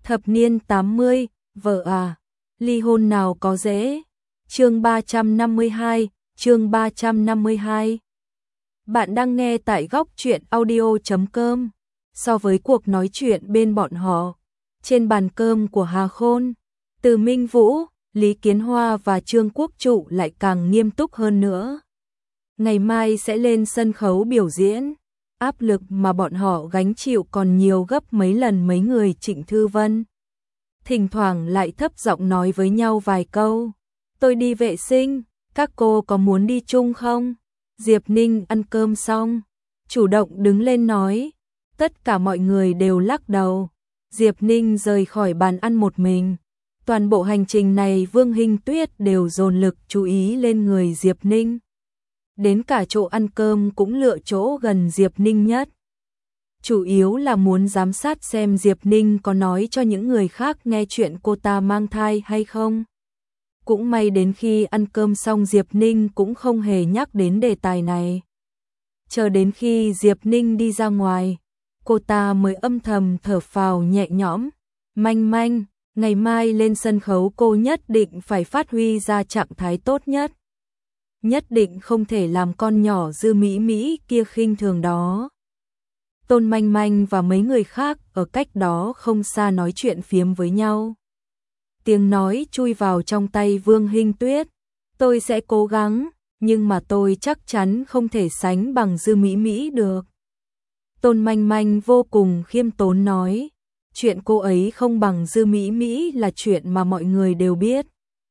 Thập niên 80, vợ à, ly hôn nào có dễ. Chương 352, chương 352. Bạn đang nghe tại góc truyện audio.com. So với cuộc nói chuyện bên bọn họ, trên bàn cơm của Hà Khôn, Từ Minh Vũ, Lý Kiến Hoa và Trương Quốc Trụ lại càng nghiêm túc hơn nữa. Ngày mai sẽ lên sân khấu biểu diễn, áp lực mà bọn họ gánh chịu còn nhiều gấp mấy lần mấy người Trịnh Thư Vân. Thỉnh thoảng lại thấp giọng nói với nhau vài câu. Tôi đi vệ sinh, các cô có muốn đi chung không? Diệp Ninh ăn cơm xong, chủ động đứng lên nói. Tất cả mọi người đều lắc đầu. Diệp Ninh rời khỏi bàn ăn một mình. Toàn bộ hành trình này Vương Hinh Tuyết đều dồn lực chú ý lên người Diệp Ninh. Đến cả chỗ ăn cơm cũng lựa chỗ gần Diệp Ninh nhất. Chủ yếu là muốn giám sát xem Diệp Ninh có nói cho những người khác nghe chuyện cô ta mang thai hay không. Cũng may đến khi ăn cơm xong Diệp Ninh cũng không hề nhắc đến đề tài này. Chờ đến khi Diệp Ninh đi ra ngoài, cô ta mới âm thầm thở phào nhẹ nhõm. Manh Manh, ngày mai lên sân khấu cô nhất định phải phát huy ra trạng thái tốt nhất. Nhất định không thể làm con nhỏ Dư Mỹ Mỹ kia khinh thường đó. Tôn Manh Manh và mấy người khác ở cách đó không xa nói chuyện phiếm với nhau. Tiếng nói chui vào trong tay Vương Hinh Tuyết. Tôi sẽ cố gắng, nhưng mà tôi chắc chắn không thể sánh bằng Dư Mỹ Mỹ được. Tôn Manh Manh vô cùng khiêm tốn nói. Chuyện cô ấy không bằng Dư Mỹ Mỹ là chuyện mà mọi người đều biết.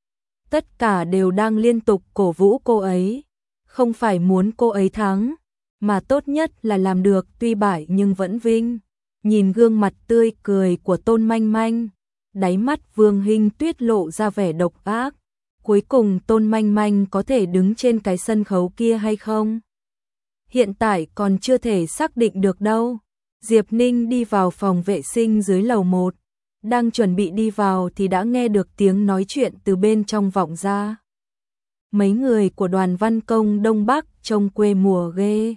Tất cả đều đang liên tục cổ vũ cô ấy. Không phải muốn cô ấy thắng, mà tốt nhất là làm được tuy bại nhưng vẫn vinh. Nhìn gương mặt tươi cười của Tôn Manh Manh, đáy mắt Vương Hinh Tuyết lộ ra vẻ độc ác. Cuối cùng Tôn Manh Manh có thể đứng trên cái sân khấu kia hay không? Hiện tại còn chưa thể xác định được đâu. Diệp Ninh đi vào phòng vệ sinh dưới lầu 1. Đang chuẩn bị đi vào thì đã nghe được tiếng nói chuyện từ bên trong vọng ra. Mấy người của đoàn văn công Đông Bắc trông quê mùa ghê.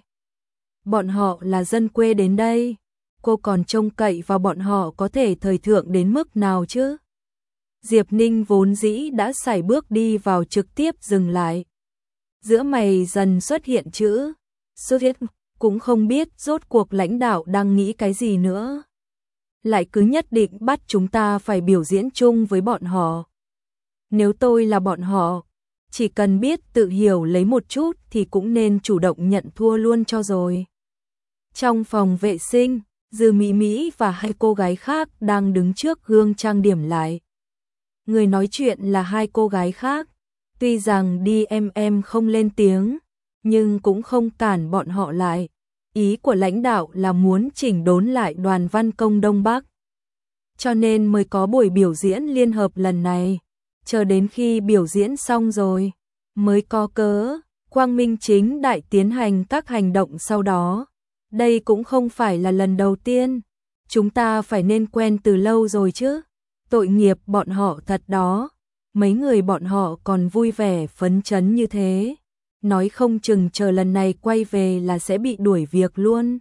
Bọn họ là dân quê đến đây. Cô còn trông cậy vào bọn họ có thể thời thượng đến mức nào chứ? Diệp Ninh vốn dĩ đã sải bước đi vào trực tiếp dừng lại. Giữa mày dần xuất hiện chữ Soviet, cũng không biết rốt cuộc lãnh đạo đang nghĩ cái gì nữa. Lại cứ nhất định bắt chúng ta phải biểu diễn chung với bọn họ. Nếu tôi là bọn họ, chỉ cần biết tự hiểu lấy một chút thì cũng nên chủ động nhận thua luôn cho rồi. Trong phòng vệ sinh, Dư Mỹ Mỹ và hai cô gái khác đang đứng trước gương trang điểm lại. Người nói chuyện là hai cô gái khác. Tuy rằng em không lên tiếng, nhưng cũng không cản bọn họ lại. Ý của lãnh đạo là muốn chỉnh đốn lại đoàn văn công Đông Bắc. Cho nên mới có buổi biểu diễn liên hợp lần này. Chờ đến khi biểu diễn xong rồi, mới có cớ quang minh chính đại tiến hành các hành động sau đó. Đây cũng không phải là lần đầu tiên. Chúng ta phải nên quen từ lâu rồi chứ. Tội nghiệp bọn họ thật đó. Mấy người bọn họ còn vui vẻ phấn chấn như thế. Nói không chừng chờ lần này quay về là sẽ bị đuổi việc luôn.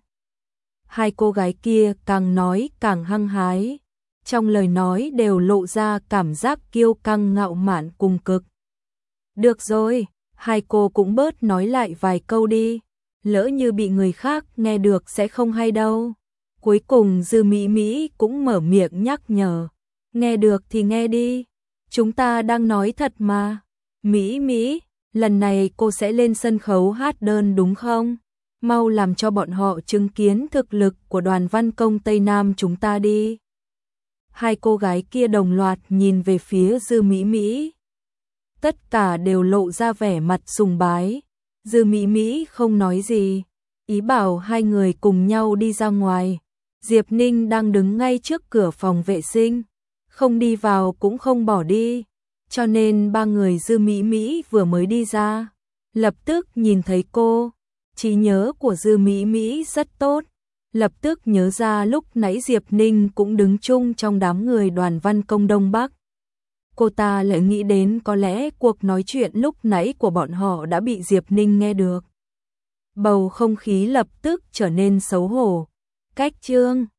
Hai cô gái kia càng nói càng hăng hái. Trong lời nói đều lộ ra cảm giác kiêu căng ngạo mạn cùng cực. Được rồi, hai cô cũng bớt nói lại vài câu đi. Lỡ như bị người khác nghe được sẽ không hay đâu. Cuối cùng Dư Mỹ Mỹ cũng mở miệng nhắc nhở. Nghe được thì nghe đi. Chúng ta đang nói thật mà. Mỹ Mỹ, lần này cô sẽ lên sân khấu hát đơn đúng không? Mau làm cho bọn họ chứng kiến thực lực của đoàn văn công Tây Nam chúng ta đi. Hai cô gái kia đồng loạt nhìn về phía Dư Mỹ Mỹ. Tất cả đều lộ ra vẻ mặt sùng bái. Dư Mỹ Mỹ không nói gì, ý bảo hai người cùng nhau đi ra ngoài. Diệp Ninh đang đứng ngay trước cửa phòng vệ sinh, không đi vào cũng không bỏ đi, cho nên ba người Dư Mỹ Mỹ vừa mới đi ra, lập tức nhìn thấy cô. Trí nhớ của Dư Mỹ Mỹ rất tốt, lập tức nhớ ra lúc nãy Diệp Ninh cũng đứng chung trong đám người đoàn văn công Đông Bắc. Cô ta lại nghĩ đến có lẽ cuộc nói chuyện lúc nãy của bọn họ đã bị Diệp Ninh nghe được. Bầu không khí lập tức trở nên xấu hổ. Cách Trương